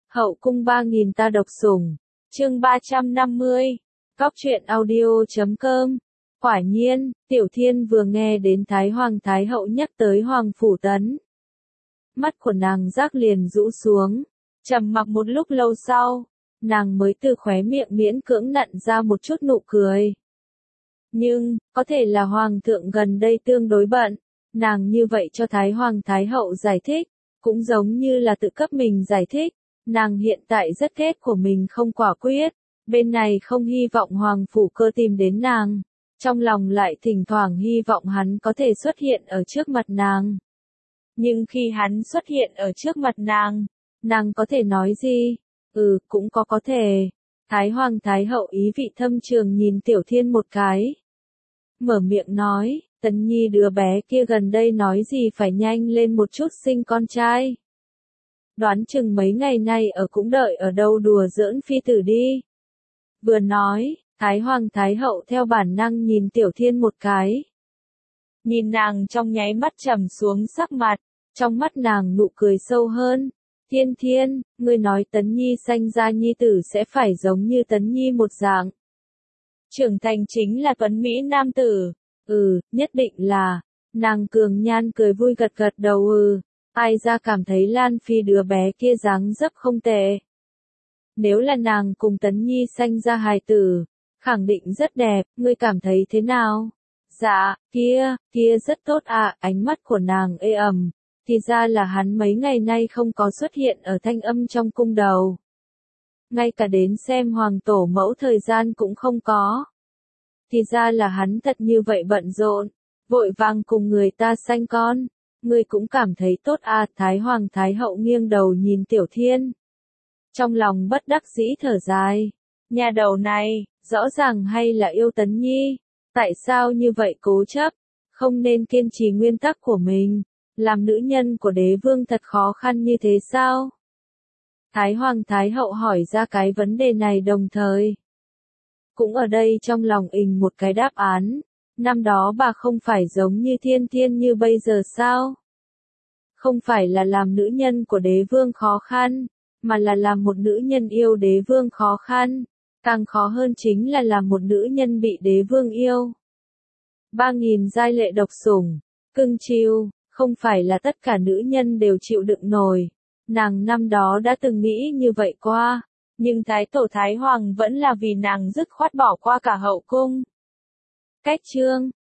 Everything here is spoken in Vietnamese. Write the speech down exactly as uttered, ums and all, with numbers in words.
Hậu cung ba nghìn ta độc sủng, chương ba trăm năm mươi, Cóc truyện audio chấm com. Quả nhiên, Tiểu Thiên vừa nghe đến Thái Hoàng Thái Hậu nhắc tới Hoàng Phủ Tấn. Mắt của nàng giác liền rũ xuống, trầm mặc một lúc lâu sau, nàng mới từ khóe miệng miễn cưỡng nặn ra một chút nụ cười. Nhưng, có thể là Hoàng thượng gần đây tương đối bận, nàng như vậy cho Thái Hoàng Thái Hậu giải thích, cũng giống như là tự cấp mình giải thích. Nàng hiện tại rất ghét của mình không quả quyết, bên này không hy vọng Hoàng Phủ Cơ tìm đến nàng, trong lòng lại thỉnh thoảng hy vọng hắn có thể xuất hiện ở trước mặt nàng. Nhưng khi hắn xuất hiện ở trước mặt nàng, nàng có thể nói gì? Ừ, cũng có có thể. Thái Hoàng Thái Hậu ý vị thâm trường nhìn Tiểu Thiên một cái. Mở miệng nói, Tấn Nhi đứa bé kia gần đây nói gì phải nhanh lên một chút sinh con trai. Đoán chừng mấy ngày nay ở cũng đợi ở đâu đùa giỡn phi tử đi. Vừa nói, Thái Hoàng Thái Hậu theo bản năng nhìn Tiểu Thiên một cái. Nhìn nàng trong nháy mắt trầm xuống sắc mặt, trong mắt nàng nụ cười sâu hơn. Thiên Thiên, ngươi nói Tấn Nhi sanh ra nhi tử sẽ phải giống như Tấn Nhi một dạng. Trưởng thành chính là tuấn Mỹ nam tử. Ừ, nhất định là. Nàng cường nhan cười vui gật gật đầu ừ. Ai ra cảm thấy Lan Phi đứa bé kia dáng dấp không tệ. Nếu là nàng cùng Tấn Nhi sanh ra hài tử, khẳng định rất đẹp, ngươi cảm thấy thế nào? Dạ, kia, kia rất tốt à, ánh mắt của nàng ê ẩm, thì ra là hắn mấy ngày nay không có xuất hiện ở Thanh Âm trong cung đầu. Ngay cả đến xem hoàng tổ mẫu thời gian cũng không có. Thì ra là hắn thật như vậy bận rộn, vội vàng cùng người ta sanh con. Ngươi cũng cảm thấy tốt à, Thái Hoàng Thái Hậu nghiêng đầu nhìn Tiểu Thiên. Trong lòng bất đắc dĩ thở dài. Nhà đầu này, rõ ràng hay là yêu Tấn Nhi. Tại sao như vậy cố chấp, không nên kiên trì nguyên tắc của mình. Làm nữ nhân của đế vương thật khó khăn như thế sao? Thái Hoàng Thái Hậu hỏi ra cái vấn đề này đồng thời. Cũng ở đây trong lòng ình một cái đáp án. Năm đó bà không phải giống như Thiên Thiên như bây giờ sao? Không phải là làm nữ nhân của đế vương khó khăn, mà là làm một nữ nhân yêu đế vương khó khăn. Càng khó hơn chính là làm một nữ nhân bị đế vương yêu. Ba nghìn giai lệ độc sủng, cưng chiêu, không phải là tất cả nữ nhân đều chịu đựng nổi. Nàng năm đó đã từng nghĩ như vậy qua, nhưng Thái Tổ Thái Hoàng vẫn là vì nàng dứt khoát bỏ qua cả hậu cung. Cách chương